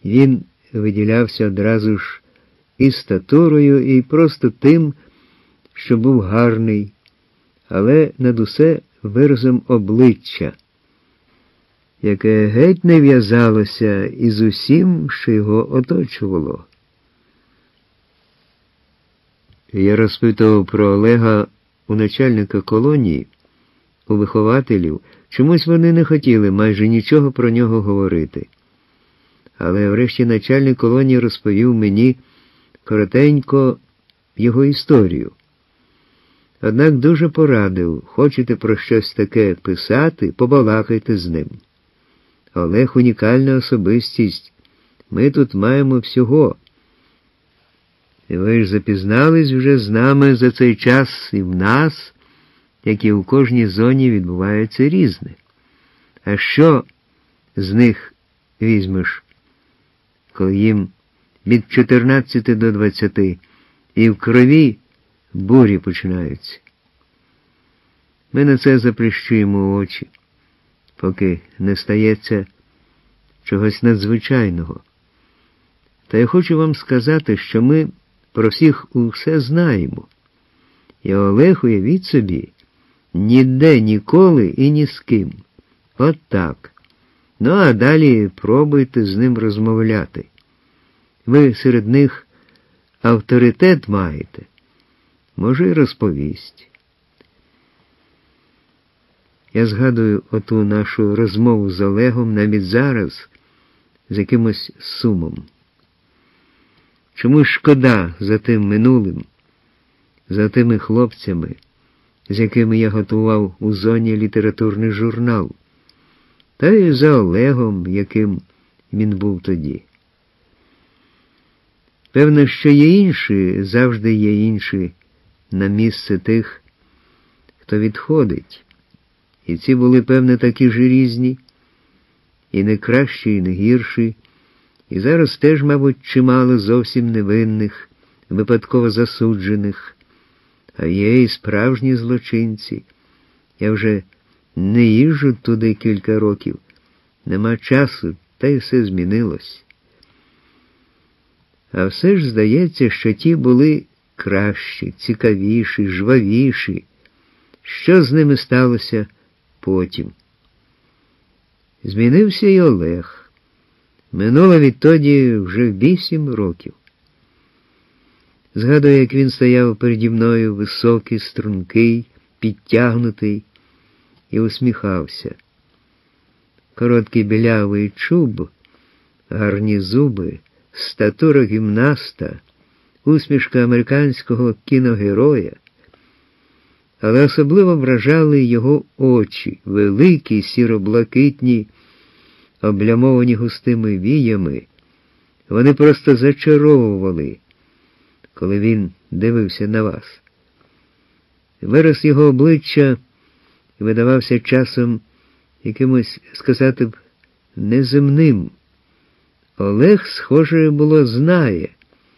Він виділявся одразу ж і статурою, і просто тим, що був гарний, але над усе виразом обличчя, яке геть не в'язалося із усім, що його оточувало. Я розпитував про Олега у начальника колонії, у вихователів. Чомусь вони не хотіли майже нічого про нього говорити. Але врешті начальник колонії розповів мені коротенько його історію. Однак дуже порадив: хочете про щось таке писати, побалакайте з ним. Олег – унікальна особистість. Ми тут маємо всього. І ви ж запізнались вже з нами за цей час і в нас, як і у кожній зоні, відбувається різне. А що з них візьмеш, коли їм від 14 до 20, і в крові бурі починаються? Ми на це заплющуємо очі, поки не стається чогось надзвичайного. Та я хочу вам сказати, що ми про всіх усе знаємо. І Олег, уявіть собі, ніде, ніколи і ні з ким. От так. Ну, а далі пробуйте з ним розмовляти. Ви серед них авторитет маєте. Може, й розповість. Я згадую оту нашу розмову з Олегом навіть зараз з якимось сумом. Чому шкода за тим минулим, за тими хлопцями, з якими я готував у зоні літературний журнал, та й за Олегом, яким він був тоді. Певно, що є інші, завжди є інші на місце тих, хто відходить. І ці були, певне, такі ж різні, і не кращі, і не гірші, і зараз теж, мабуть, чимало зовсім невинних, випадково засуджених, а є і справжні злочинці. Я вже не їжджу туди кілька років, нема часу, та й все змінилось. А все ж здається, що ті були кращі, цікавіші, жвавіші. Що з ними сталося потім? Змінився й Олег. Минуло відтоді вже 8 років. Згадую, як він стояв переді мною, високий, стрункий, підтягнутий, і усміхався. Короткий білявий чуб, гарні зуби, статура гімнаста, усмішка американського кіногероя. Але особливо вражали його очі, великі, сіро-блакитні, облямовані густими віями. Вони просто зачаровували, коли він дивився на вас. Вираз його обличчя видавався часом якимось, сказати б, неземним. Олег, схоже, було, знає,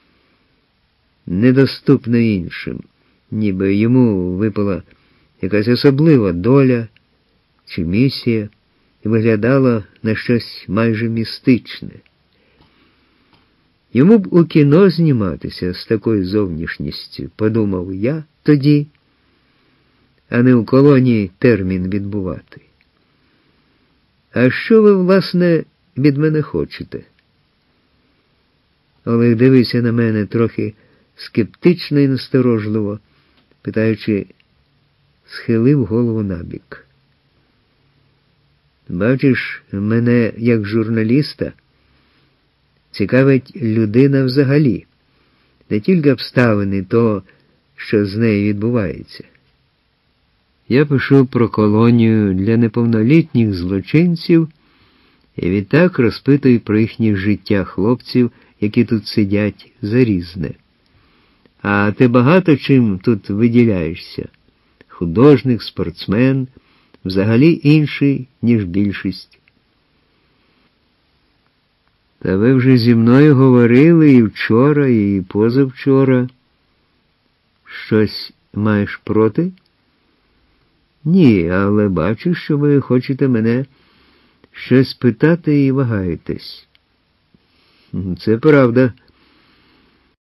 недоступне іншим, ніби йому випала якась особлива доля чи місія, і виглядала на щось майже містичне. Йому б у кіно зніматися з такою зовнішністю, подумав я тоді, а не у колонії термін відбувати. А що ви, власне, від мене хочете? Олег дивився на мене трохи скептично і насторожливо, питаючи, схилив голову набік. Бачиш, мене, як журналіста, цікавить людина взагалі, не тільки обставини того, що з нею відбувається. Я пишу про колонію для неповнолітніх злочинців і відтак розпитую про їхнє життя хлопців, які тут сидять, за різне. А ти багато чим тут виділяєшся? Художник, спортсмен, взагалі інший, ніж більшість. Та ви вже зі мною говорили і вчора, і позавчора. Щось маєш проти? Ні, але бачу, що ви хочете мене щось питати і вагаєтесь. Це правда.